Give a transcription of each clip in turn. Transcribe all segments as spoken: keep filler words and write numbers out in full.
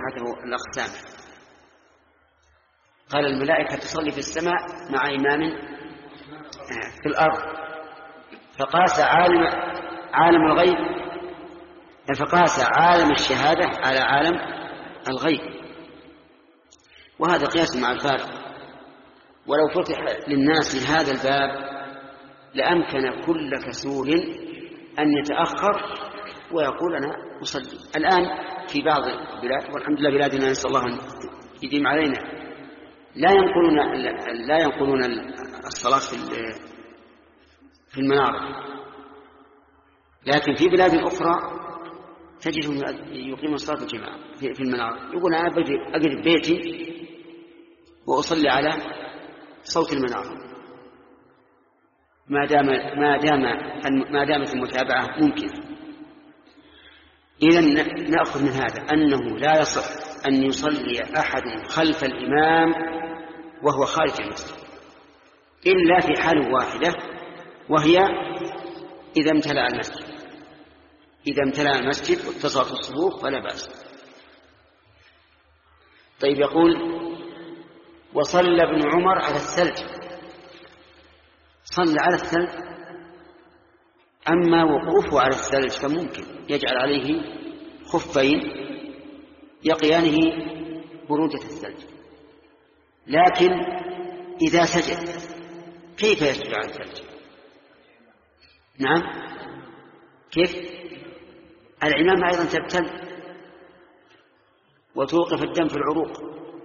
مباحته الأقسام. قال الملائكة تصلي في السماء مع إمام في الأرض، فقاس عالم عالم الغيب فقاس عالم الشهادة على عالم الغيب، وهذا قياس مع الفارق. ولو فتح للناس هذا الباب لأمكن كل كسول أن يتأخر ويقول أنا أصلي. الآن في بعض البلاد، والحمد لله بلادنا نسأل الله أن يديم علينا، لا ينقلون لا ينقلون الصلاة في المنارة، لكن في بلاد أخرى تجدهم يقيمون الصلاة الجماعة في المنارة. يقول أنا أقرب بيتي وأصلي على صوت المنارة، ما دام ما دام ما دامت المتابعة ممكن. إذن نأخذ من هذا أنه لا يصح أن يصلي أحد خلف الإمام وهو خارج المسجد إلا في حال واحدة، وهي إذا امتلأ المسجد إذا امتلأ المسجد واتصلت الصفوف فلا بأس. طيب، يقول وصلى ابن عمر على الثلج. صلى على الثلج، أما وقوفه على الثلج فممكن يجعل عليه خفين يقيانه برودة الثلج، لكن إذا سجد كيف يسجد على الثلج؟ نعم، كيف؟ العمامة أيضا تبتل وتوقف الدم في العروق،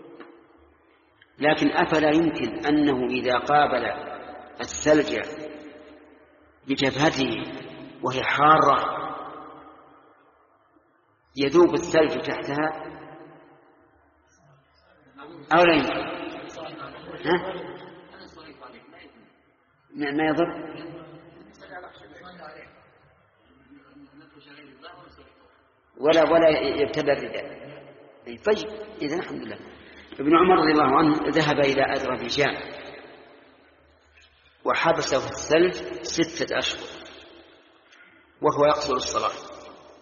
لكن أفلا يمكن أنه إذا قابل الثلج بجبهته وهي حارة يذوب الثلج تحتها أو لا يمكن؟ ها؟ ما يضر؟ ولا ولا يبتدى الرداء. طيب، إذا الحمد لله. ابن عمر رضي الله عنه ذهب إلى أذربيجان وحبسه في الثلج ستة أشهر وهو يقصر الصلاة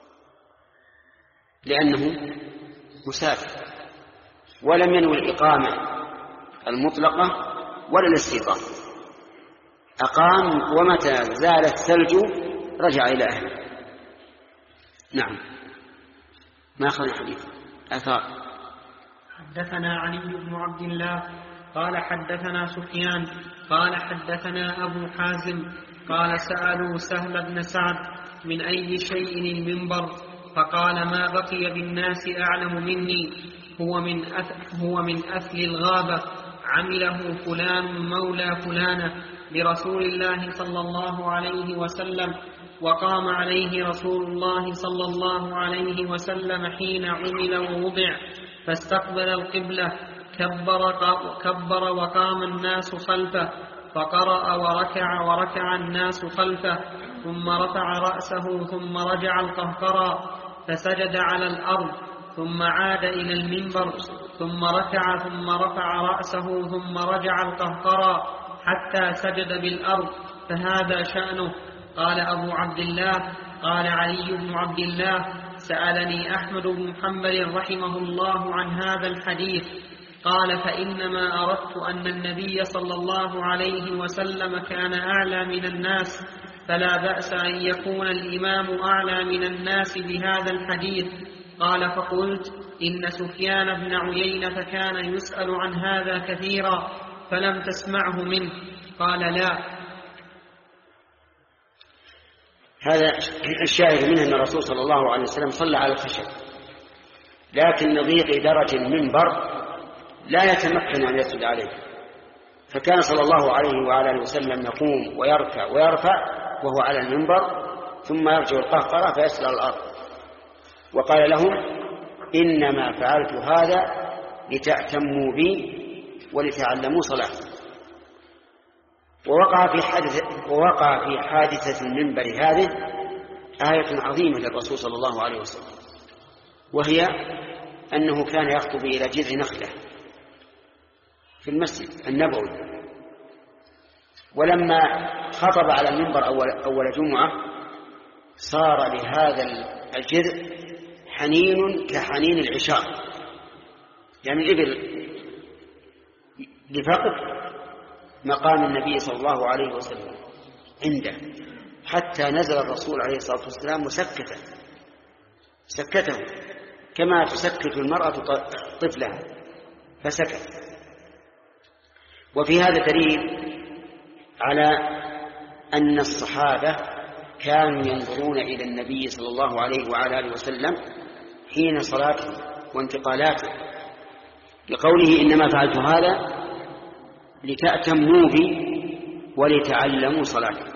لأنه مسافر، ولم ينوي الإقامة المطلقة ولا الاستيطان. أقام، ومتى زال الثلج رجع إلى أهله. نعم، ما أخذ الحديث أثار. حدثنا علي بن عبد الله قال حدثنا سفيان قال حدثنا أبو حازم قال سألوا سهل بن سعد من أي شيء المنبر، فقال ما بقي بالناس أعلم مني، هو من أث هو من أثل الغابة، عمله فلان مولى فلانة لرسول الله صلى الله عليه وسلم، وقام عليه رسول الله صلى الله عليه وسلم حين عمل ووضع، فاستقبل القبلة، كبر, كبر وقام الناس خلفه، فقرأ وركع وركع الناس خلفه، ثم رفع رأسه ثم رجع القهقرى فسجد على الأرض، ثم عاد إلى المنبر، ثم ركع ثم رفع رأسه ثم رجع القهقرى حتى سجد بالأرض، فهذا شأنه. قال أبو عبد الله قال علي بن عبد الله سألني أحمد بن محمد رحمه الله عن هذا الحديث، قال فإنما أردت أن النبي صلى الله عليه وسلم كان أعلى من الناس، فلا بأس أن يكون الإمام أعلى من الناس بهذا الحديث. قال فقلت إن سفيان بن عيينة كان يسأل عن هذا كثيرا فلم تسمعه منه. قال لا. هذا الشاهد منه أن الرسول صلى الله عليه وسلم صلى على الخشب، لكن لضيق درج المنبر لا يتمكن أن يسجد عليه، فكان صلى الله عليه وعلى اله وسلم يقوم ويركع ويرفع وهو على المنبر، ثم يرجع القهقرة فيسجد على الأرض. وقال لهم إنما فعلت هذا لتأتموا بي ولتعلموا صلاة. ووقع في حادثة, ووقع في حادثة المنبر هذه آية عظيمة للرسول صلى الله عليه وسلم، وهي أنه كان يخطب إلى جذع نخلة في المسجد النبوي، ولما خطب على المنبر أول, أول جمعة صار لهذا الجذع حنين كحنين العشاق، يعني الإبل لفقد مقام النبي صلى الله عليه وسلم عنده، حتى نزل الرسول عليه الصلاة والسلام وسكته سكته كما تسكت المرأة طفلها فسكت. وفي هذا دليل على أن الصحابة كانوا ينظرون إلى النبي صلى الله عليه وعلى آله وسلم حين صلاته وانتقالاته، لقوله إنما فعلت هذا لتأتموا بي ولتعلموا صلاتي.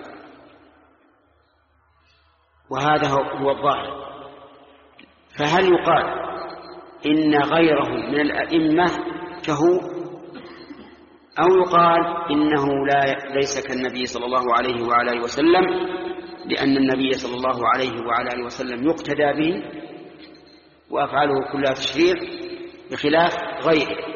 وهذا هو الظاهر. فهل يقال إن غيره من الأئمة كهو، أو يقال إنه لا ليس كالنبي صلى الله عليه وعلى آله وسلم، لأن النبي صلى الله عليه وعلى آله وسلم يقتدى به وأفعاله كلها تشريع بخلاف غيره؟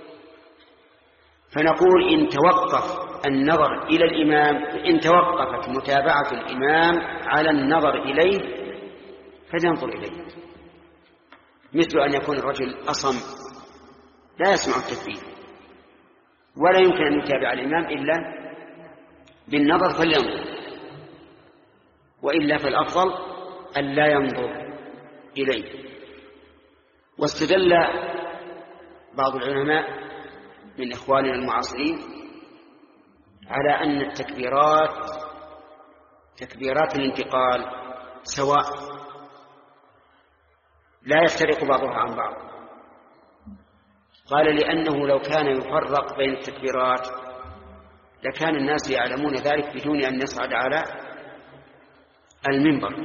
فنقول إن توقف النظر إلى الإمام إن توقفت متابعة الإمام على النظر إليه فلينظر إليه، مثل أن يكون الرجل أصم لا يسمع التكبير ولا يمكن أن يتابع الإمام إلا بالنظر فلينظر، وإلا فالأفضل أن لا ينظر إليه. واستدل بعض العلماء من إخواننا المعاصرين على أن التكبيرات تكبيرات الانتقال سواء لا يفترق بعضها عن بعض. قال لأنه لو كان يفرق بين التكبيرات لكان الناس يعلمون ذلك بدون أن يصعد على المنبر.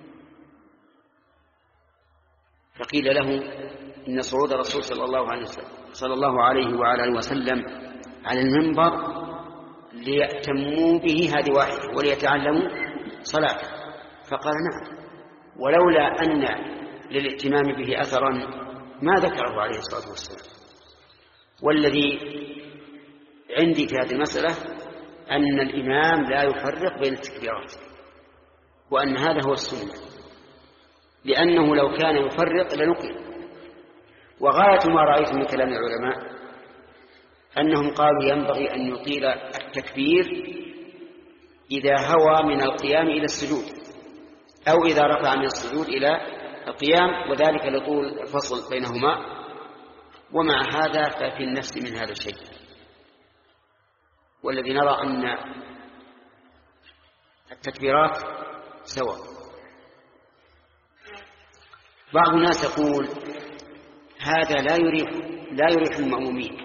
فقيل له إن صعود الرسول صلى الله عليه وسلم صلى الله عليه وعلى آله وسلم على المنبر ليأتموا به هذه واحدة وليتعلموا صلاته، فقال نعم، ولولا أن للائتمام به أثرا ما ذكره عليه الصلاة والسلام. والذي عندي في هذه المسألة أن الإمام لا يفرق بين التكبيرات، وأن هذا هو السنة، لأنه لو كان يفرق لنقل. وغاية ما رأيت من كلام العلماء أنهم قالوا ينبغي أن يطيل التكبير إذا هوى من القيام إلى السجود، أو إذا رفع من السجود إلى القيام، وذلك لطول الفصل بينهما. ومع هذا ففي النفس من هذا الشيء. والذي نرى أن التكبيرات سواء. بعض الناس يقول هذا لا يريح لا يريح المأمومين،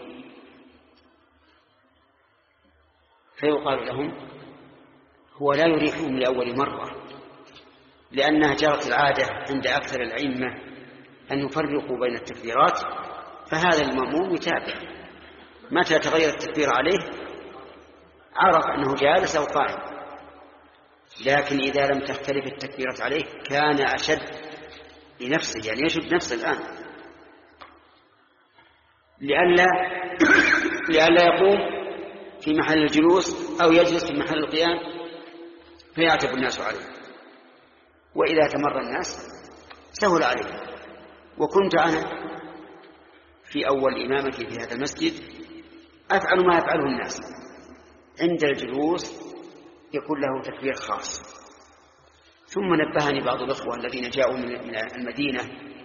فيقال لهم هو لا يريحهم لأول مرة، لأنها جرت العادة عند أكثر الأئمة أن يفرقوا بين التكبيرات، فهذا المأموم يتابع، متى تغير التكبير عليه عرف أنه جالس أو قائم. لكن إذا لم تختلف التكبيرات عليه كان أشد لنفسه، يعني يشد نفسه الآن لئلا لئلا يقوم في محل الجلوس أو يجلس في محل القيام فيعتب الناس عليه. وإذا تمر الناس سهل عليه. وكنت أنا في أول إمامتي في هذا المسجد أفعل ما يفعله الناس، عند الجلوس يكون له تكبير خاص. ثم نبهني بعض الأخوة الذين جاءوا من المدينة،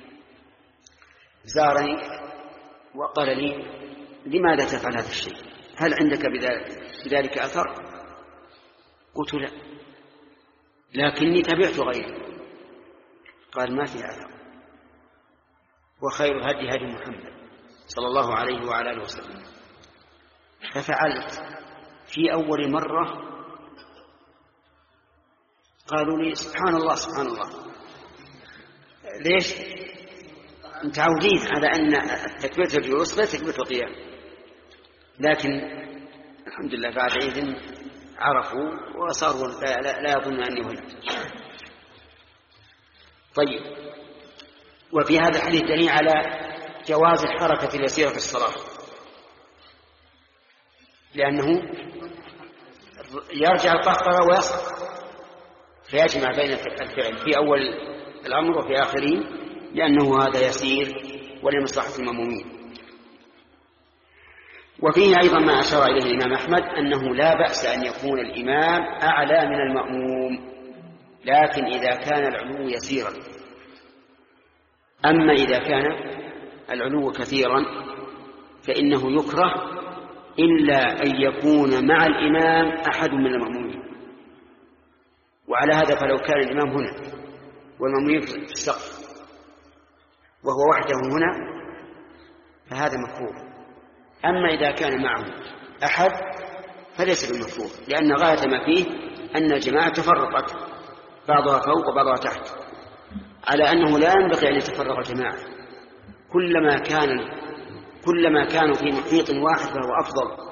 زارني وقال لي لماذا تفعل هذا الشيء؟ هل عندك بذلك أثر؟ قلت لا، لكني تبعت غيري. قال ما في أثر، وخير الهدي هدي محمد صلى الله عليه وعلى آله وسلم. ففعلت في أول مرة، قالوا لي سبحان الله سبحان الله. ليش؟ متعودين على أن تكبيرة الجلوس غير تكبيرة القيام، لكن الحمد لله بعد عيد عرفوا وصاروا لا, لا, لا يظن أني وهمت. طيب، وفي هذا الحديث دليل على جواز الحركة اليسيرة في الصلاة، لأنه يرجع القهقرة ويصل، فيجمع بين الفعل في أول الأمر وفي آخره، لأنه هذا يسير ولمصلحة المأمومين. وفيه أيضا ما أشار إليه الإمام أحمد أنه لا بأس أن يكون الإمام أعلى من المأموم، لكن إذا كان العلو يسيرا. أما إذا كان العلو كثيرا فإنه يكره إلا أن يكون مع الإمام أحد من المأمومين. وعلى هذا فلو كان الإمام هنا والمأمومين في السقف وهو وحده هنا فهذا مكروه. أما إذا كان معه أحد فليس بالمكروه، لأن غاية ما فيه أن الجماعة تفرقت بعضها فوق وبعضها تحت، على أنه لا ينبغي أن يتفرق الجماعة. كلما كان كلما كانوا في محيط واحد فهو أفضل،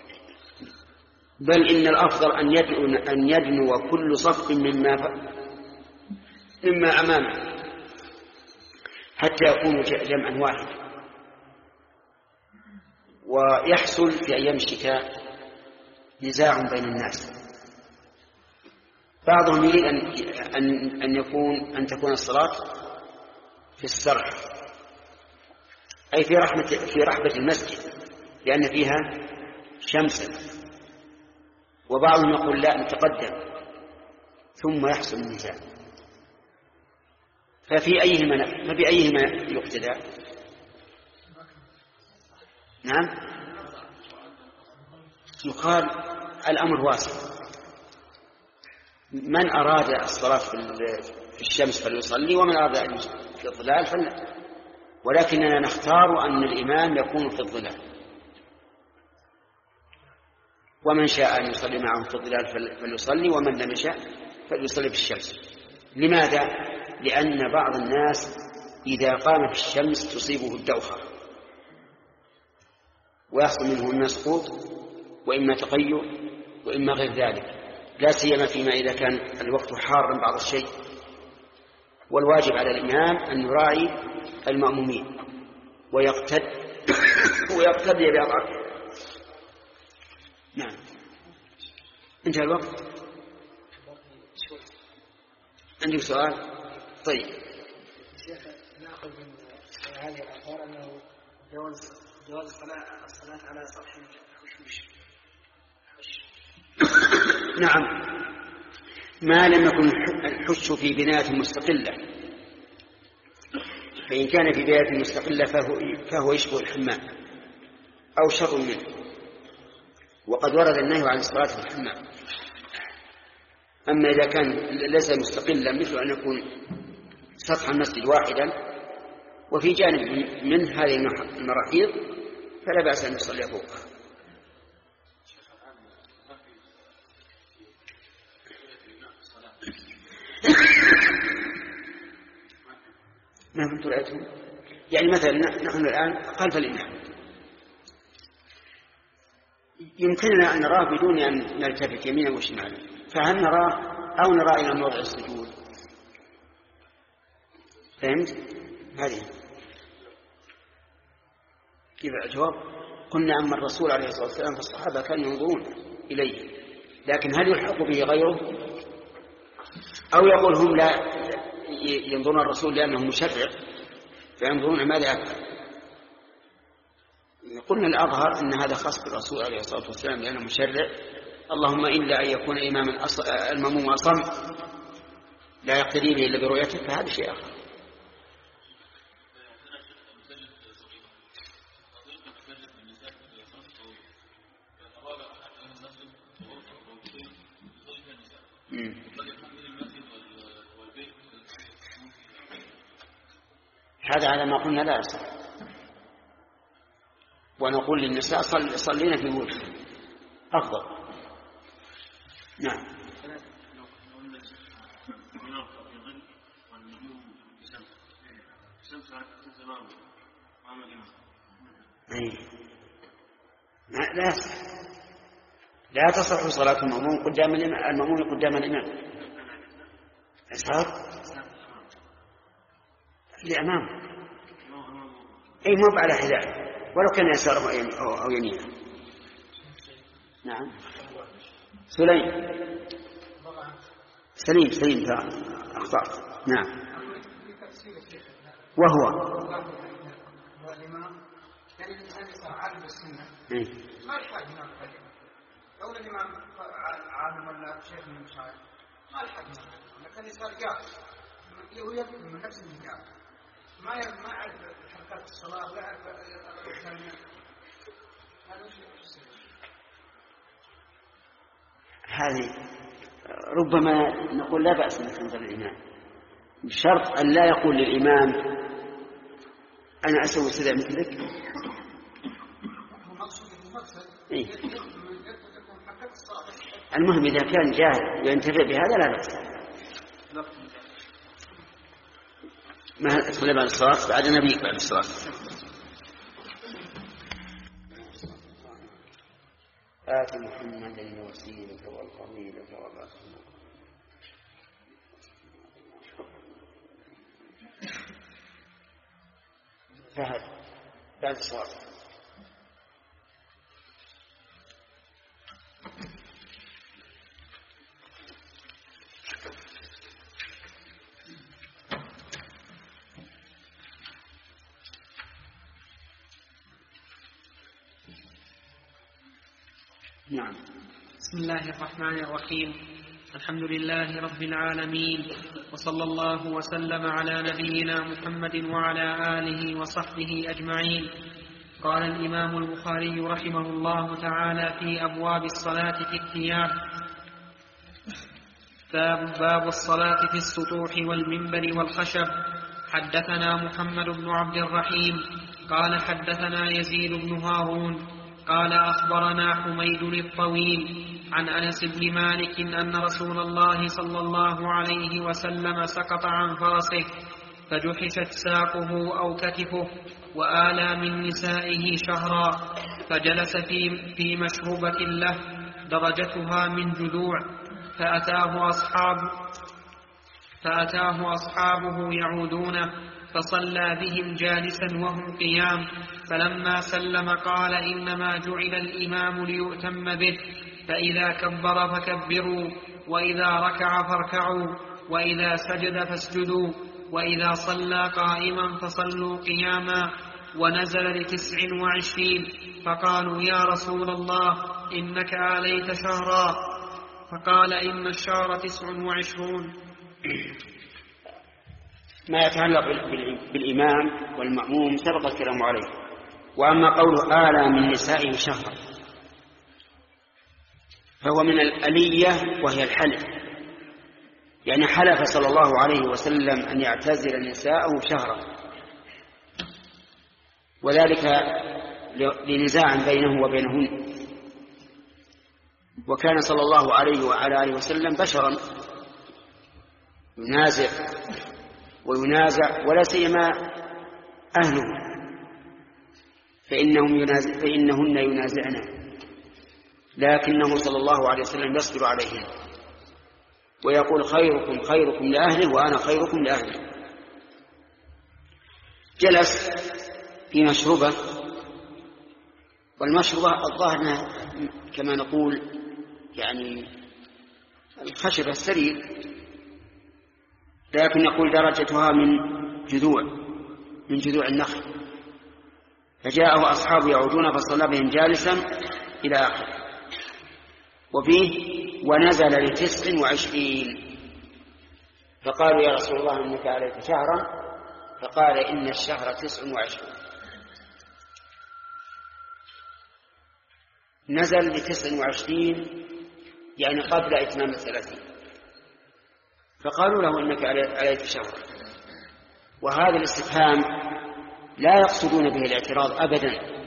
بل إن الأفضل أن يدنو, أن يدنو كل صف مما مما أمامه حتى يكونوا جمعا واحدا. ويحصل في أيام الشتاء نزاع بين الناس، بعضهم يريد أن, أن, أن, يكون أن تكون الصلاة في السرح، أي في رحمة في رحبة المسجد لأن فيها شمسا، وبعضهم يقول لا نتقدم، ثم يحصل النزاع. ففي أيهما ففي أيهما يقتدى؟ نعم، يقال الأمر واسع، من أراد الصلاة في الشمس فليصلي، ومن أراد في الظلال فلا، ولكننا نختار أن الإمام يكون في الظلال، ومن شاء أن يصلي معه في الظلال فليصلي، ومن لم يشاء فليصلي في الشمس. لماذا؟ لأن بعض الناس إذا قام في الشمس تصيبه الدوخة ويحصل منه إما سقوط وإما تقيؤ وإما غير ذلك، لا سيما فيما إذا كان الوقت حارا بعض الشيء. والواجب على الإمام أن يراعي المأمومين ويقتد ويقتدي بأضعافهم. نعم، انتهى الوقت. عندك سؤال؟ طيب. شيخ، نأخذ من هذه الأخبار أنه جواز جواز الصلاة الصلاة على سطح الحشوش. نعم، ما لم يكن الحش في بناية مستقلة، فإن كان في بناية مستقلة فهو, فهو يشبه الحمام أو شر منه، وقد ورد النهي عن الصلاة في الحمام. أما إذا كان ليس مستقلا مثل أن يكون سطح المسجد واحدا وفي جانب من هذه المراحيض فلا بأس أن يصلي فوقها. ما كنت رأيتهم؟ يعني مثلا نحن الآن خلف الإمام يمكننا أن نراه بدون أن نلتفت يمينا وشمالا، فهل نراه أو نرى إلى موضع السجود؟ فهمت؟ هذه كيف الجواب؟ قلنا أما الرسول عليه الصلاة والسلام فالصحابة كانوا ينظرون إليه، لكن هل يلحق به غيره؟ أو يقول هم لا ينظرون الرسول لأنه مشرع فينظرون ماذا يفعل؟ قلنا الأظهر أن هذا خاص بالرسول عليه الصلاة والسلام لأنه مشرع، اللهم إلا أن يكون إماما المأموم أصم لا يقتدي به إلا برؤيته، فهذا شيء آخر. هذا على ما قلنا لا يصح، ونقول للنساء صل صلينا في بيوتكم أفضل. نعم. أي. لا يصح، لا تصح صلاة المأموم قدام المأموم قدام الإمام. إسحاق لأمام أي مو على حذائه ولو كان يسار أو يمينه. نعم. سليم سليم سليم أخطأت. نعم. وهو يعني الإنسان يصير عالم بالسنة إيه؟ ما يحتاج إمام قديم. لو الإمام عالم ولا شيخ من المشايخ ما يحتاج إمام، لكن يصير جاهل ويبدو من نفس الجهة ما ما يعرف حركات الصلاة ولا يعرف الثانية. هذا وش يصير؟ هذه ربما نقول لا بأس من تنظر الإمام، بشرط أن لا يقول للإمام أنا أسوي سلع مثلك. إيه؟ المهم إذا كان جاهل وينتفع بهذا لا بأس. ما تقول بعد الصلاة بعد نبيك بعد الصلاة. آت محمدا الوسيلة والفضيلة والرحمة. فهد بعد الصلاة. نعم. بسم الله الرحمن الرحيم. الحمد لله رب العالمين، وصلى الله وسلم على نبينا محمد وعلى آله وصحبه أجمعين. قال الإمام البخاري رحمه الله تعالى في أبواب الصلاة في الثياب: باب الصلاة في السطوح والمنبر والخشب. حدثنا محمد بن عبد الرحيم قال حدثنا يزيد بن هارون قال أخبرنا حميد الطويل عن أنس بن مالك أن رسول الله صلى الله عليه وسلم سقط عن فرسه فجحشت ساقه أو كتفه وآلى من نسائه شهرا، فجلس في, في مشربة له درجتها من جذوع، فأتاه أصحاب فأتاه أصحابه يعودونه فصلى بهم جالسا وهم قيام، فلما سلم قال: إنما جعل الإمام ليؤتم به، فإذا كبر فكبروا، وإذا ركع فاركعوا، وإذا سجد فاسجدوا، وإذا صلى قائما فصلوا قياما. ونزل لتسع وعشرين، فقالوا: يا رسول الله إنك آليت شهرا، فقال: إن الشهر تسع وعشرون. ما يتعلق بالإمام والمأموم سبق الكلام عليه. وأما قوله آلى من نسائه شهرا فهو من الألية وهي الحلف، يعني حلف صلى الله عليه وسلم أن يعتزل نساءه شهرا، وذلك لنزاع بينه وبينهن. وكان صلى الله عليه وعلى آله وسلم بشرا ينازع وينازع، ولا سيما أهله فإنهم ينازع فإنهن ينازعنه، لكنه صلى الله عليه وسلم يصبر عليهن ويقول: خيركم خيركم لأهله وأنا خيركم لأهله. جلس في مشروبة، والمشروبة الظاهر كما نقول يعني الخشبة السرير، لكن نقول درجتها من جذوع من جذوع النخل. فجاءه أصحاب يعودون فصلى بهم جالسا إلى آخر. وفيه ونزل لتسع وعشرين، فقالوا: يا رسول الله إنك عليك شهرا، فقال: إن الشهر تسع وعشرون. نزل لتسع وعشرين يعني قبل إتمام الثلاثين، فقالوا له: إنك عليك شهر. وهذا الاستفهام لا يقصدون به الاعتراض أبدا،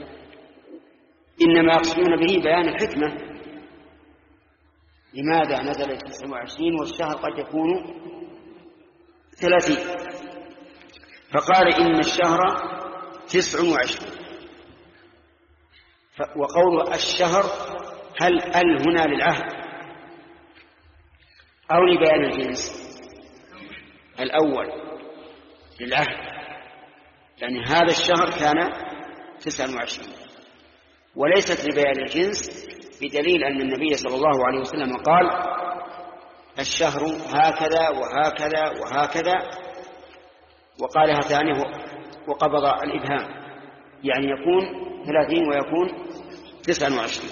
إنما يقصدون به بيان الحكمة. لماذا نزل تسع وعشرين والشهر قد يكون ثلاثين؟ فقال: إن الشهر تسع وعشرين. وقول الشهر هل ال هنا للعهد أو لبيان الجنس؟ الأول للعهد، يعني هذا الشهر كان تسعة وعشرين، وليست لبيان الجنس، بدليل أن النبي صلى الله عليه وسلم قال: الشهر هكذا وهكذا وهكذا، وقالها ثانيه وقبض الإبهام، يعني يكون ثلاثين ويكون تسعة وعشرين.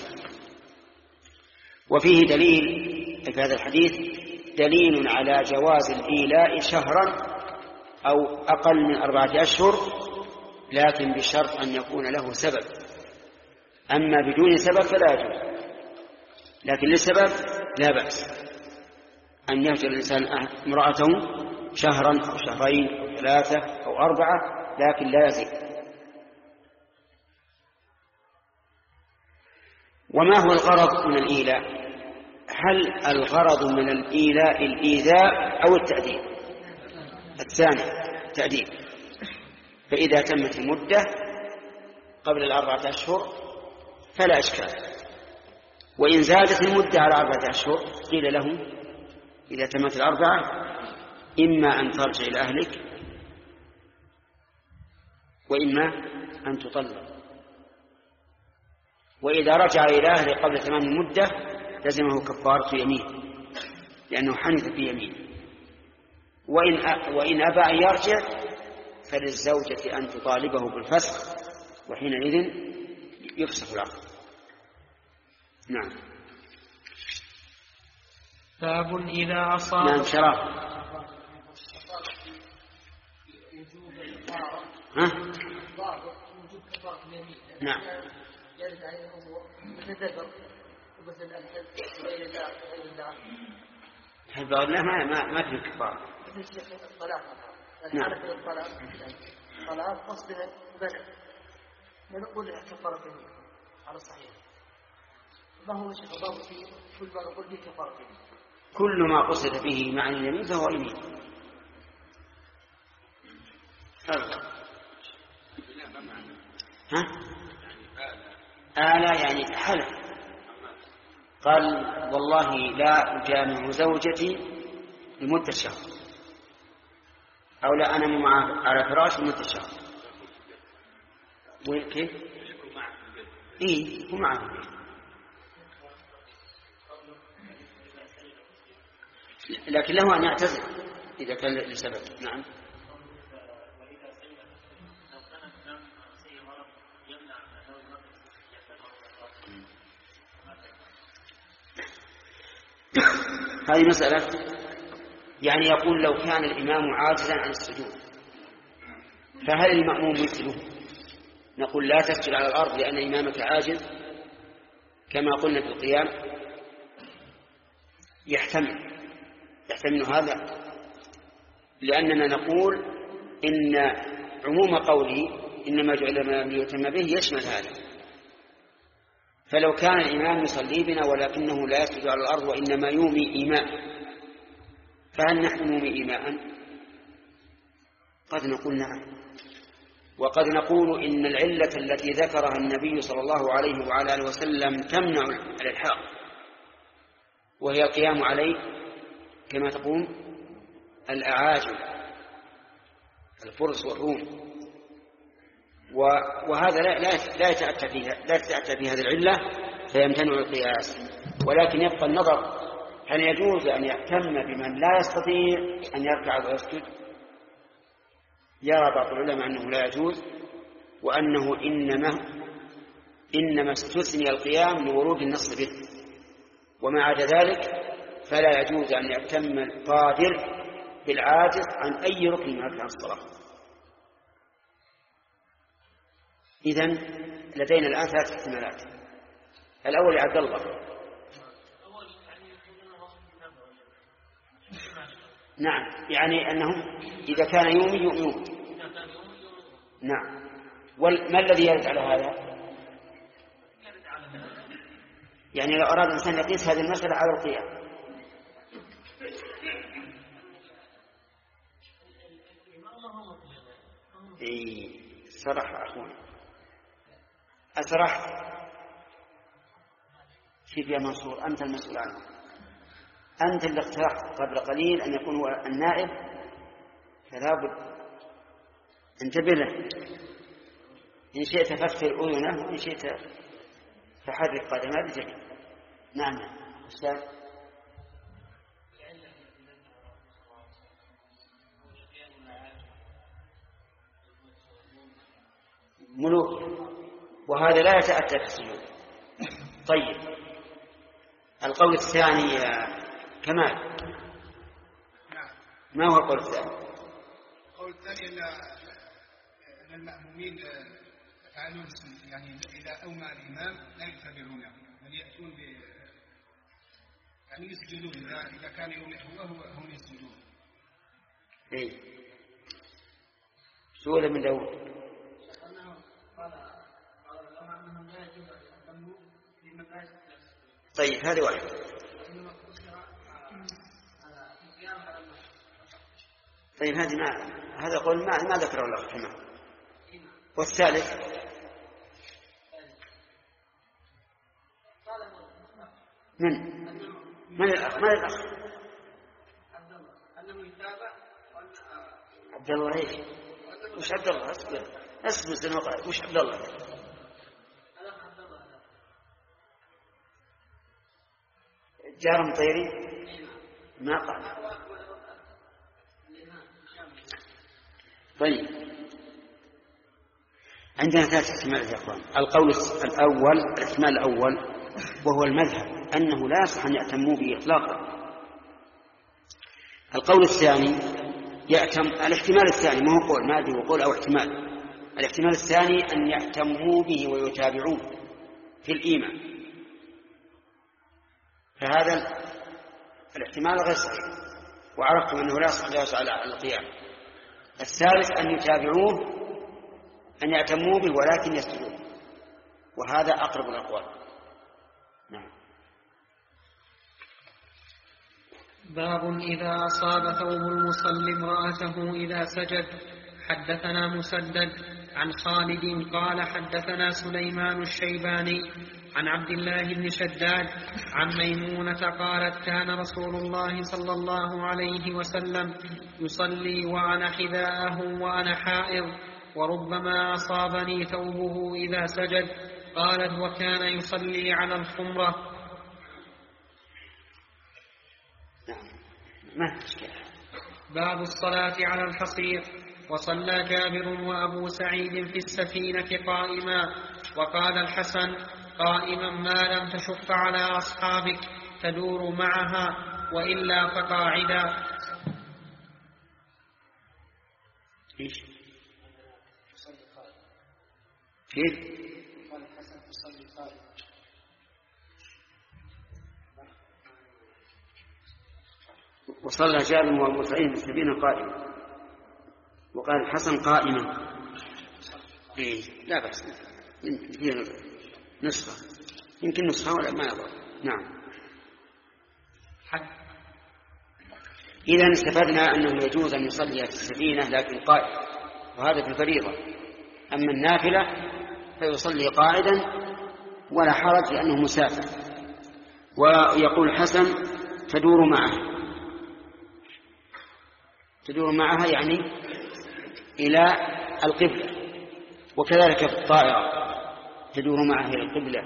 وفيه دليل في هذا الحديث دليل على جواز الإيلاء شهرا أو أقل من أربعة أشهر، لكن بشرط أن يكون له سبب. أما بدون سبب فلا يجوز، لكن لسبب لا بأس أن يهجر الإنسان امرأته شهرا أو شهرين أو ثلاثة أو أربعة، لكن لا يزيد. وما هو الغرض من الإيلاء؟ هل الغرض من الإيلاء الإيذاء أو التأديب؟ الثاني تأديب. فإذا تمت المدة قبل الأربعة أشهر فلا إشكال، وإن زادت المدة على أربعة أشهر قيل له إذا تمت الأربعة إما أن ترجع إلى أهلك وإما أن تطلق. وإذا رجع إلى أهله قبل تمام المدة لزمه كفارة يمين، لأنه حنث في يمين. وإن وإن أبى أن يرجع فللزوجة أن تطالبه بالفسخ، وحينئذ يفسخ العقد. نعم. باب إذا أصاب. نعم شراب. ها؟ نعم. حب الله ما ما ما في كفار. نعم. الطلاق قصد بدء لا نقول له كفارة يمين على الصحيح. ما هو شيء ضابط فيه؟ كل ما نقول به كفارة يمين. كل ما قصد به معنى اليمين فهو يمين. ها؟ آلة يعني حلف. قال والله لا أجامع زوجتي لمدة شهر، أو لا أنام معه على فراش لمدة شهر. وكيف؟ إيه هو معه. لكن له أن يعتذر إذا كان لسبب. نعم. هذه مسألة يعني يقول لو كان الإمام عاجزا عن السجود فهل المأموم مثله؟ نقول لا تسجد على الأرض لأن إمامك عاجز كما قلنا في القيام. يحتمل يحتمل هذا، لأننا نقول إن عموم قوله إنما جعل ما ليتم به يشمل هذا. فلو كان الإمام يصلي بنا ولكنه لا يسجد على الأرض وإنما يومي إيماء، فهل نحن نومي إيماء؟ قد نقول نعم، وقد نقول إن العلة التي ذكرها النبي صلى الله عليه وعلى آله وسلم تمنع الإلحاق، وهي القيام عليه كما تقوم الأعاجم الفرس والروم، وهذا لا لا يتأتى فيها لا تتأتى في هذه العلة فيمتنع القياس. ولكن يبقى النظر هل يجوز أن يهتم بمن لا يستطيع أن يركع ويسجد؟ يرى بعض العلماء أنه لا يجوز، وأنه إنما إنما استثني القيام لورود النص به، وما عدا ذلك فلا يجوز أن يهتم القادر بالعاجز عن أي ركن من أركان الصلاة. إذن لدينا الآن ثلاث احتمالات. الأول عبد الله. نعم، يعني أنه إذا كان يومي يوم. نعم. وما الذي يرد على هذا؟ يعني لو أراد الإنسان يقيس هذه المسألة على القيام. إيه صرح أخونا أسرحت. شوف يا منصور أنت المسؤول عنه، أنت اللي اقترحت قبل قليل أن يكون هو النائب، فلا بد انتبه له. إن شئت فافتر أذنه وإن شئت فحرك قدمه بجد. نعم أستاذ. ملوك وهذا لا يتأتى في السجود. طيب القول الثاني يا كمال، ما هو القول الثاني؟ القول الثاني أن المأمومين يفعلون يعني إذا أومى الإمام لا يتبعونه بل يأتون ب يعني يسجدون إذا إذا كان يومئ هو هم يسجدون. إيه سؤال من داود. طيب هذه واحدة. طيب هذه ما هذا قول ما ما ذكره الله كمان. والثالث من من الأخ من الأخ عبد الله. ايش وش عبد الله؟ اصبر اصبر سنوقع. وش عبد الله؟ جار مطيري ما قال. طيب عندنا ثلاث احتمالات يا اخوان. القول الاول الاحتمال الاول وهو المذهب انه لا يصح ان يأتموا به اطلاقا. القول الثاني يأتم الاحتمال الثاني ما هو قول ما ادري وقول او احتمال. الاحتمال الثاني ان يأتموا به ويتابعوه في الإيمان، فهذا الاحتمال غير صحيح وعرفتم انه لا يصح على القيام. الثالث ان يتابعوه ان يأتموا به ولكن يسجدون، وهذا اقرب الاقوال. نعم. باب إذا أصاب ثوب المصلي امرأته إذا سجد. حدثنا مسدد عن خالد قال حدثنا سليمان الشيباني عن عبد الله بن شداد عن ميمونة قالت كان رسول الله صلى الله عليه وسلم يصلي وأنا حذاءه وأنا حائض وربما أصابني ثوبه إذا سجد. قالت وكان يصلي على الخمرة. باب الصلاة على الحصير. وصلى جابر وأبو سعيد في السفينة قائما. وقال الحسن قائما ما لم تشق على أصحابك تدور معها وإلا فقاعدا. ايش كيف وصلى جابر وأبو سعيد في السفينة قائما وقال الحسن قائما. إيه لا بأس هي نسخة يمكن نسخة ولا ما يضر. نعم. إذا استفدنا أنه يجوز أن يصلي في السفينة لكن قائم، وهذا في الفريضة. أما النافلة فيصلي قاعدا ولا حرج لأنه مسافر. ويقول الحسن تدور معه تدور معها يعني إلى القبلة، وكذلك في الطائرة تدور معها إلى القبلة،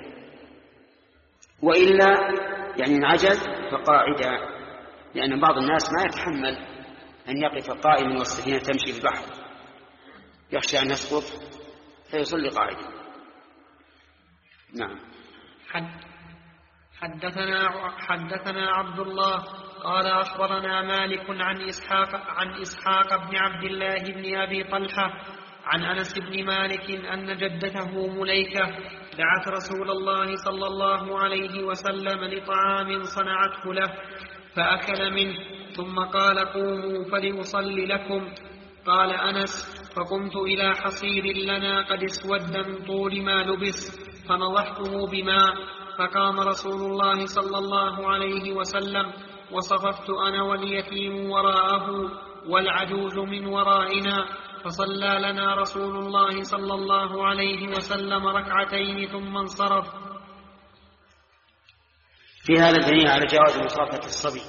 وإلا يعني انعجز فقاعدا، لأن بعض الناس ما يتحمل أن يقف قائما والسفينة تمشي في البحر يخشى أن يسقط فيصلي قاعدا. نعم. حدثنا حدثنا عبد الله قال أخبرنا مالك عن إسحاق عن إسحاق بن عبد الله بن أبي طلحة عن أنس بن مالك أن جدته مليكة دعت رسول الله صلى الله عليه وسلم لطعام صنعته له فأكل منه ثم قال قوموا فلأصلي لكم. قال أنس فقمت إلى حصير لنا قد اسود من طول ما لبس فنضحته بماء فقام رسول الله صلى الله عليه وسلم وصففت أنا واليتيم وراءه والعجوز من ورائنا فصلى لنا رسول الله صلى الله عليه وسلم ركعتين ثم انصرف. في هذا دليل على جواز مصافحة الصبي.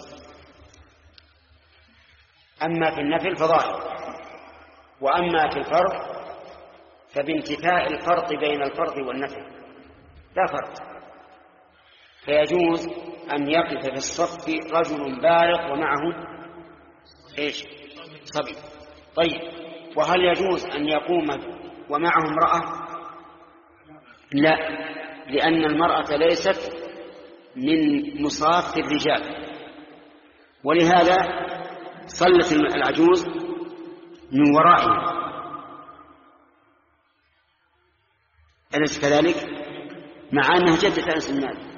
أما في النفل فظاهر، وأما في الفرض فبانتفاء الفرق بين الفرض والنفل لا فرق، فيجوز أن يقف في الصف رجل بالغ ومعه إيش صبي. طيب وهل يجوز أن يقوم ومعه امرأة؟ لا، لأن المرأة ليست من مصاف الرجال، ولهذا صلت العجوز من ورائها. أليس كذلك؟ مع أنها جدة أنس بن مالك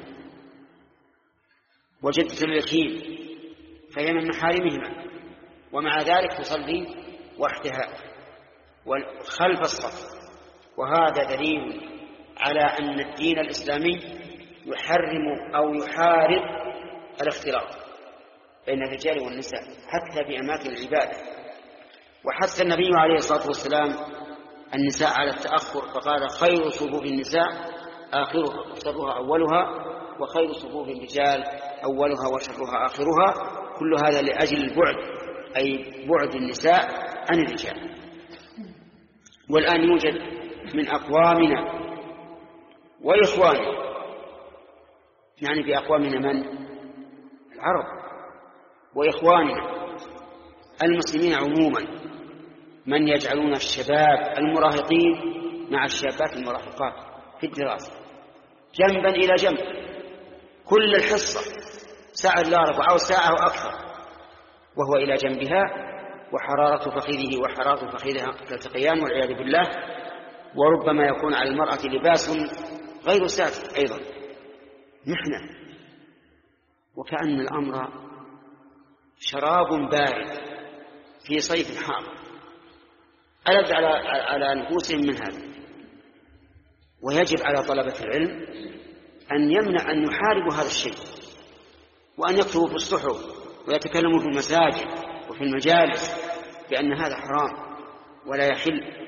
وجدة اليتيم، فهي من محارمهما، ومع ذلك تصلي وحدها خلف الصف. وهذا دليل على أن الدين الإسلامي يحرم أو يحارب الاختلاط بين الرجال والنساء حتى في أماكن العبادة. وحث النبي عليه الصلاة والسلام النساء على التأخر، فقال: خير صفوف النساء آخرها وشرها أولها، وخير صفوف الرجال أولها وشرها آخرها. كل هذا لأجل البعد، أي بعد النساء عن الرجال. والآن يوجد من أقوامنا وإخواننا، يعني بأقوامنا من؟ العرب، وإخواننا المسلمين عموما، من يجعلون الشباب المراهقين مع الشابات المراهقات في الدراسة جنبا إلى جنب، كل الحصة ساعة إلا ربع أو ساعة وأكثر وهو إلى جنبها، وحرارة فخذه وحرارة فخذها تلتقيان والعياذ بالله. وربما يكون على المرأة لباس غير ساتر أيضا، محنة، وكأن الأمر شراب بارد في صيف حار، ألد على على نفوسهم من هذا. ويجب على طلبة العلم أن يمنع أن يحاربوا هذا الشيء، وأن يكتبوا في الصحف ويتكلموا في المساجد وفي المجالس بأن هذا حرام ولا يحل،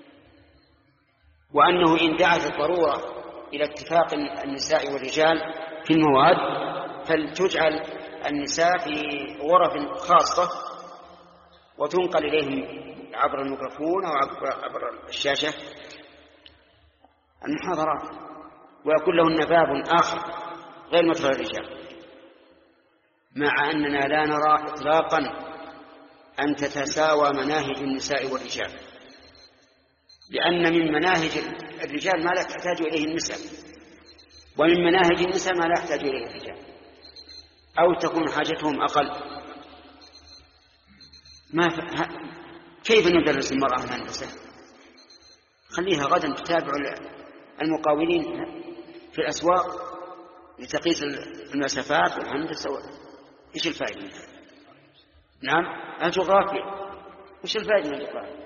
وأنه إن دعت الضرورة إلى اتفاق النساء والرجال في المواد فلتجعل النساء في غرف خاصة وتنقل إليهم عبر الميكروفون أو عبر الشاشة المحاضرات، ويكون لهن باب آخر غير مدخل الرجال. مع أننا لا نرى إطلاقا أن تتساوى مناهج النساء والرجال، لأن من مناهج الرجال ما لا تحتاج إليه النساء، ومن مناهج النساء ما لا يحتاج إليه الرجال، أو تكون حاجتهم أقل. ما ف... كيف ندرس المرأة الهندسة؟ خليها غدا تتابع المقاولين في الأسواق لتقيس المسافات والهندسة و... إيش الفائدة منها؟ نعم، الجغرافيا، إيش الفائدة من الجغرافيا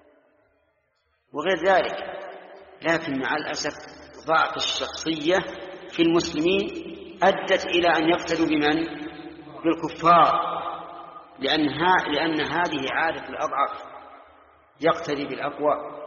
وغير ذلك. لكن مع الأسف ضعف الشخصية في المسلمين أدت إلى أن يقتدوا بمن؟ بالكفار، لأنها لأن هذه عادة الأضعف، يقتدي بالأقوى.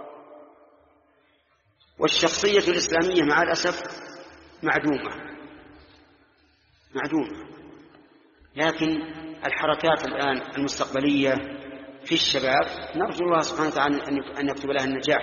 والشخصية الإسلامية مع الأسف معدومة معدومة. لكن الحركات الآن المستقبلية في الشباب نرجو الله سبحانه وتعالى أن يكتب لها النجاح.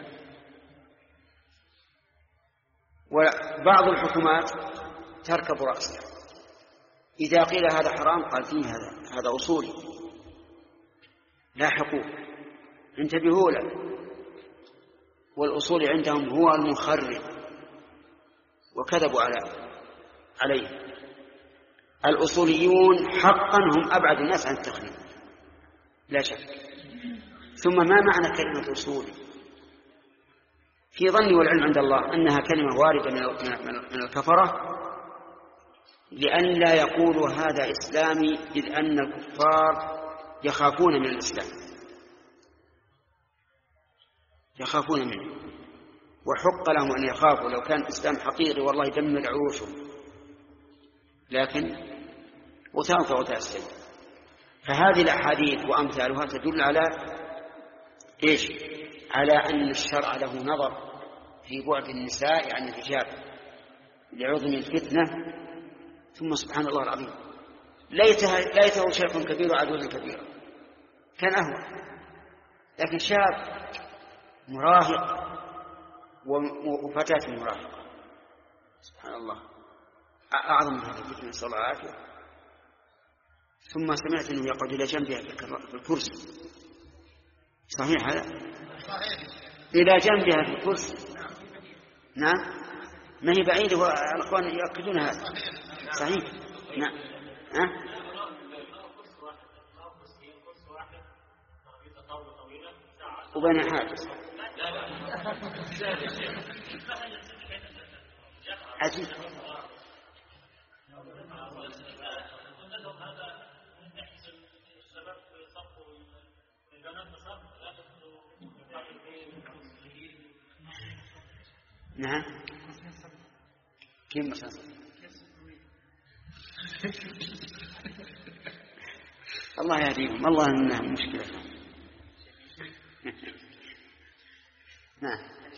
وبعض الحكومات تركب رأسها، إذا قيل هذا حرام قال فيه هذا هذا أصولي لا حقوق، انتبهوا له. والأصول عندهم هو المخرب، وكذبوا على عليه. الأصوليون حقا هم أبعد الناس عن التخريب لا شك. ثم ما معنى كلمة أصولي؟ في ظني والعلم عند الله أنها كلمة واردة من الكفرة، لأن لا يقولوا هذا إسلامي، إذ أن الكفار يخافون من الإسلام، يخافون منه، وحق لهم أن يخافوا. لو كان الإسلام حقيقي والله يدمر عروشهم، لكن غثاء كغثاء السيل. فهذه الأحاديث وأمثالها تدل على إيش؟ على أن الشرع له نظر في بعد النساء عن الرجال لعظم الفتنة. ثم سبحان الله العظيم، ليته, ليته شيخ كبير وعجوز كبير كان أهوى، لكن شاب مراهق وفتاة مراهقة، سبحان الله، أعظم من هذه الفتنة، نسأل الله العافية. ثم سمعت أنه يقعد إلى جنبها في الكرسي، صحيح هذا؟ إلى جنبها في الكرسي، نعم ما هي بعيدة والأخوان يؤكدون هذا صحيح. نعم ها؟ وبين حاجز عجيب. نعم كيف مشان الله يهديهم الله إنها مشكلة. نعم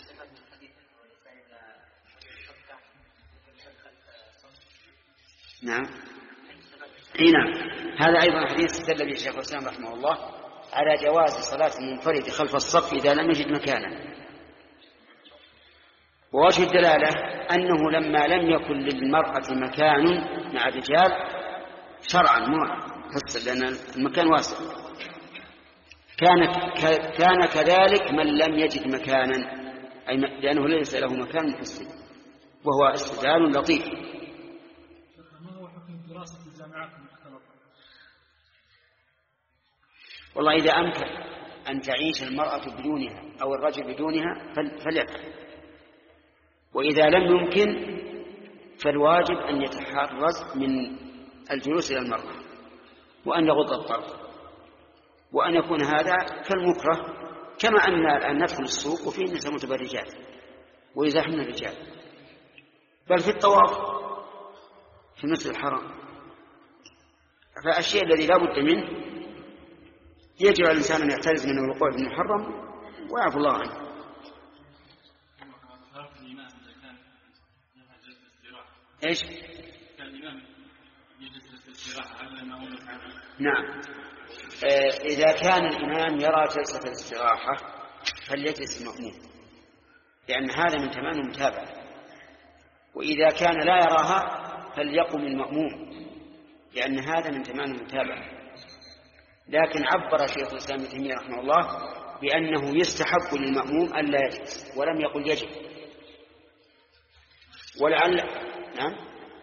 نعم اي نعم هذا ايضا حديث استدل به الشيخ الاسلام رحمه الله على جواز صلاة المنفرد خلف الصف اذا لم يجد مكانا. ووجه الدلالة انه لما لم يكن للمرأة مكان مع الرجال شرعا مو حسا لان المكان واسع كان كان كذلك من لم يجد مكانا أي لأنه ليس له مكان محسن وهو استدلال لطيف. ما هو حكم دراسة الجامعات المختلطة؟ والله إذا أمكن أن تعيش المرأة بدونها أو الرجل بدونها فليفعل، وإذا لم يمكن فالواجب أن يتحرز من الجلوس إلى المرأة وأن يغض الطرف وأن يكون هذا كالمكره، كما أن ندخل السوق وفيه نساء متبرجات ويزاحمن الرجال، بل في الطواف في المسجد الحرام. فالشيء الذي لا بد منه يجب على الإنسان أن يعترض من الوقوع في المحرم ويعفو الله عنه. ايش؟ نعم إذا كان الإمام يرى جلسة الاستراحة فليجلس المأموم لأن هذا من تمام المتابعة، وإذا كان لا يراها فليقم المأموم لأن هذا من تمام المتابعة. لكن عبر شيخ الإسلام ابن تيمية رحمه الله بأنه يستحب للمأموم ألا يجلس ولم يقل يجب. ولعل نعم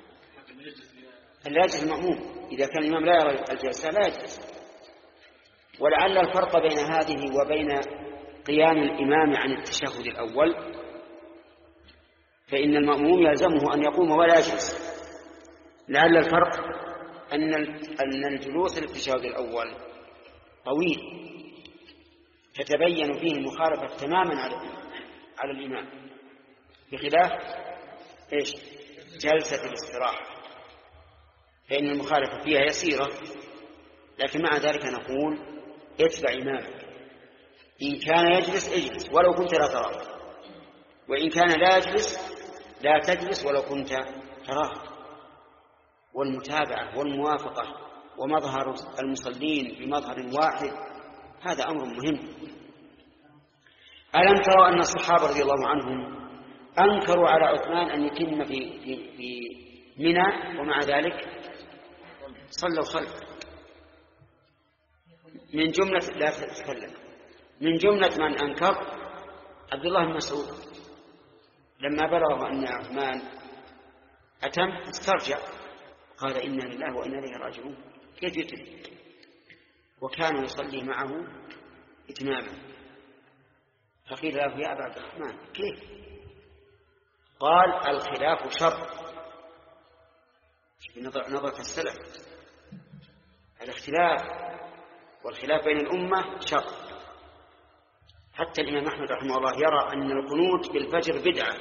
ألا يجلس المأموم إذا كان الإمام لا يرى الجلسة لا يجلس. ولعل الفرق بين هذه وبين قيام الإمام عن التشهد الأول فإن المأموم يلزمه أن يقوم ولا يجلس. لعل الفرق أن أن الجلوس للتشهد الأول طويل تتبين فيه المخالفة تماما على على الإمام، بخلاف إيش جلسة الاستراحة فإن المخالفة فيها يسيرة. لكن مع ذلك نقول اتبع إمامك، إن كان يجلس اجلس ولو كنت لا تراه، وإن كان لا يجلس لا تجلس ولو كنت تراه. والمتابعة والموافقة ومظهر المصلين بمظهر واحد هذا أمر مهم. ألم تروا أن الصحابة رضي الله عنهم أنكروا على عثمان أن يتم في, في, في منى ومع ذلك صلوا خلفه؟ من جملة لا تتكلم من جملة من أنكر عبد الله بن مسعود لما بلغه أن عثمان أتم استرجع قال إنا لله وإنا إليه راجعون كيف يتم؟ وكان يصلي معه إتماما. فقيل له يا أبا عبد الرحمن كيف؟ قال الخلاف شر. نظرة السلف الاختلاف والخلاف بين الأمة شر. حتى الإمام أحمد رحمه الله يرى أن القنوت بالفجر بدعة،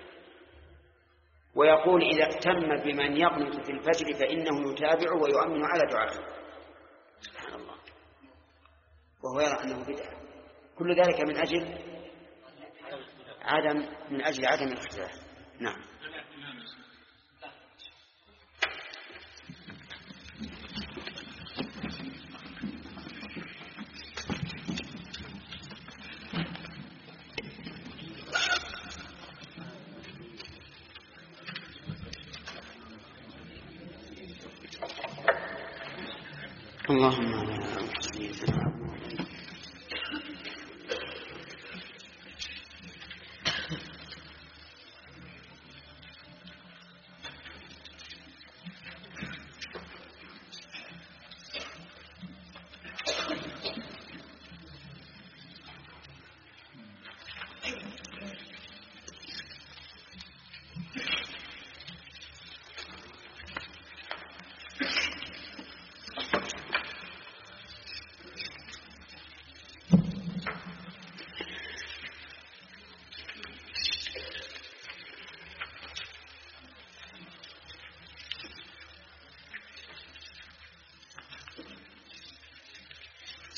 ويقول إذا اهتم بمن يقنط في الفجر فإنه يتابع ويؤمن على دعائه. سبحان الله. وهو يرى أنه بدعة. كل ذلك من أجل عدم من أجل عدم الاختلاف. نعم. اللهم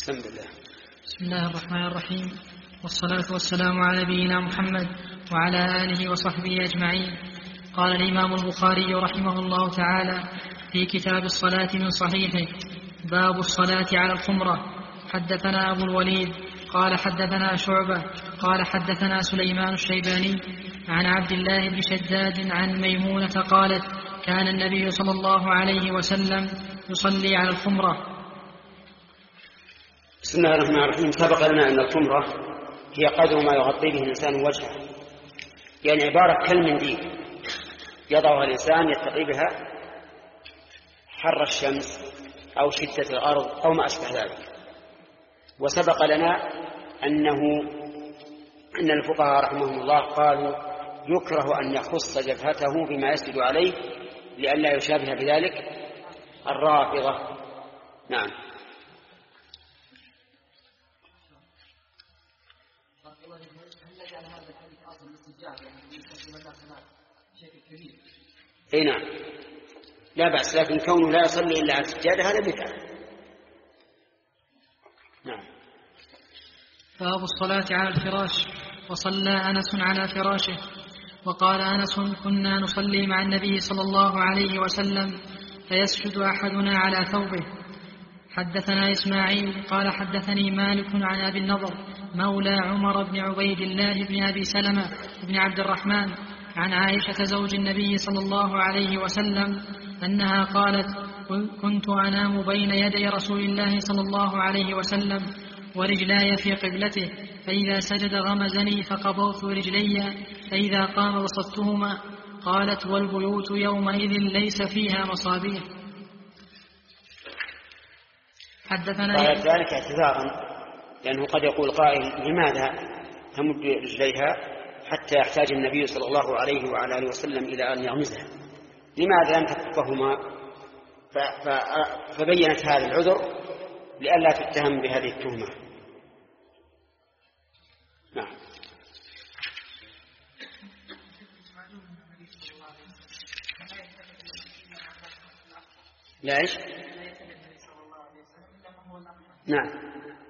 بسم الله. بسم الله الرحمن الرحيم، والصلاة والسلام على نبينا محمد وعلى آله وصحبه أجمعين. قال الإمام البخاري رحمه الله تعالى في كتاب الصلاة من صحيحه: باب الصلاة على الخمرة. حدثنا أبو الوليد قال حدثنا شعبة قال حدثنا سليمان الشيباني عن عبد الله بن شداد عن ميمونة قالت: كان النبي صلى الله عليه وسلم يصلي على الخمرة. بسم الله الرحمن الرحيم. سبق لنا أن الخمرة هي قدر ما يغطي به الإنسان وجهه، يعني عبارة كالمنديل يضعها الإنسان يتقي بها حر الشمس أو شدة الأرض أو ما أشبه ذلك. وسبق لنا أنه أن الفقهاء رحمهم الله قالوا يكره أن يخص جبهته بما يسجد عليه لئلا يشابه بذلك الرافضة. نعم. اي نعم لا بأس، لكن كونه لا يصلي إلا على السجادة هذا بدعة. نعم. باب الصلاة على الفراش. وصلى أنس على فراشه. وقال أنس: كنا نصلي مع النبي صلى الله عليه وسلم فيسجد أحدنا على ثوبه. حدثنا إسماعيل قال حدثني مالك عن أبي النضر مولى عمر بن عبيد الله بن أبي سلمة بن عبد الرحمن عن عائشة زوج النبي صلى الله عليه وسلم أنها قالت: كنت أنام بين يدي رسول الله صلى الله عليه وسلم ورجلاي في قبلته، فإذا سجد غمزني فقبضت رجلي، فإذا قام بسطتهما. قالت: والبيوت يومئذ ليس فيها مصابيح. حدثنا قال ذلك اعتذارا، لأنه قد يقول قائل: لماذا تمد رجليها حتى يحتاج النبي صلى الله عليه وعلى آله وسلم إلى أن يغمزها؟ لماذا لم تكفهما؟ فبينت هذا العذر لئلا تتهم بهذه التهمة. نعم. لا إيش؟ نعم.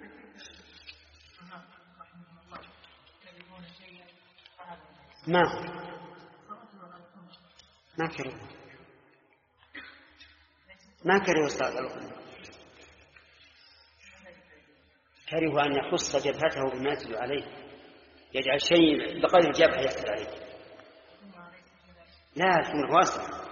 ما ما كره ما كره الصلاة على الخمر، كره أن يخص جبهته بما يسجد عليه، يجعل شيء بقدر الجبهة يسجد عليه. لا، الخمر واسع،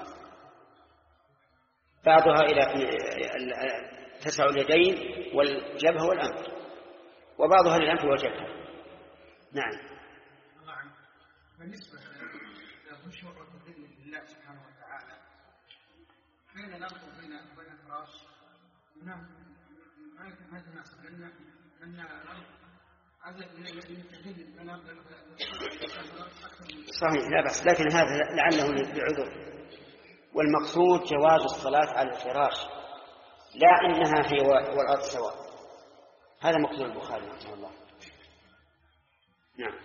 بعضها إلى تسع اليدين والجبهة والأنف، وبعضها للأنف والجبهة. نعم. بالنسبة للخشوع والذل لله سبحانه وتعالى، حين ننظر بين بين الفراش نعم ما يكون هذا الناس لأن أن عدد من الذين صحيح لا بأس، لكن هذا لعله بعذر، والمقصود جواز الصلاة على الفراش، لا أنها هي والأرض سواء. هذا مقصود البخاري رحمه الله. نعم.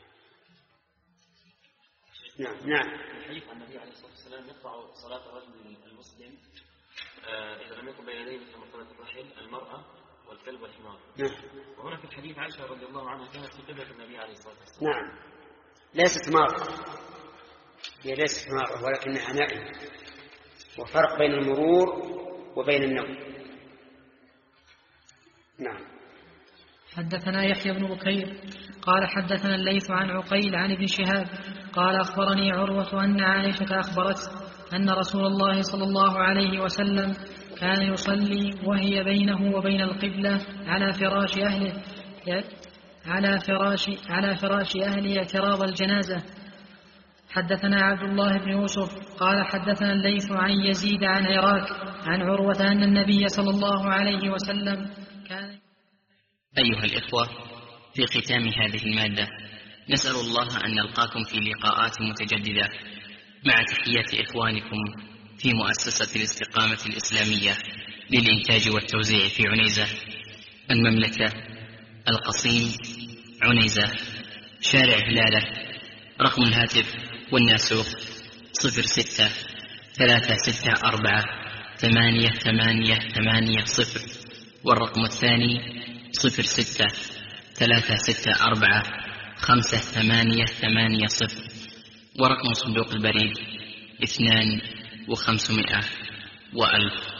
نعم. نعم. الحديث عن النبي عليه الصلاة والسلام يقطع صلاة الرجل المسلم آه إذا لم يكن بين يديه مثل مرتبة الرحل المرأة والكلب والحمار. نعم. وهنا في الحديث عائشة رضي الله عنها كانت في قبلة النبي عليه الصلاة والسلام. نعم. ليست مارة، هي ليست مارة ولكنها نائمة، وفرق بين المرور وبين النوم. نعم. حدثنا يحيى بن بكير قال حدثنا الليث عن عقيل عن ابن شهاب قال أخبرني عروة أن عائشة أخبرته أن رسول الله صلى الله عليه وسلم كان يصلي وهي بينه وبين القبلة على فراش أهله على فراش على فراش أهله اعتراض الجنازة. حدثنا عبد الله بن يوسف قال حدثنا الليث عن يزيد عن عراك عن عروة أن النبي صلى الله عليه وسلم كان. أيها الإخوة، في ختام هذه المادة نسأل الله أن نلقاكم في لقاءات متجددة مع تحيات إخوانكم في مؤسسة الاستقامة الإسلامية للإنتاج والتوزيع في عنيزة المملكة، القصيم عنيزة، شارع هلالة. رقم الهاتف والناسوخ صفر ستة ثلاثة ستة أربعة ثمانية ثمانية ثمانية صفر، والرقم الثاني صفر ستة ثلاثة ستة أربعة خمسة ثمانية ثمانية صفر، ورقم صندوق البريد اثنان وخمسمائة وألف.